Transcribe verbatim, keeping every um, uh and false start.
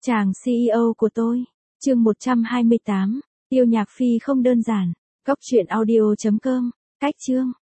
Chàng xê e ô của tôi. Chương một trăm hai mươi tám. Tiêu Nhạc Phi không đơn giản. Cốc truyện audio chấm com. Cách chương.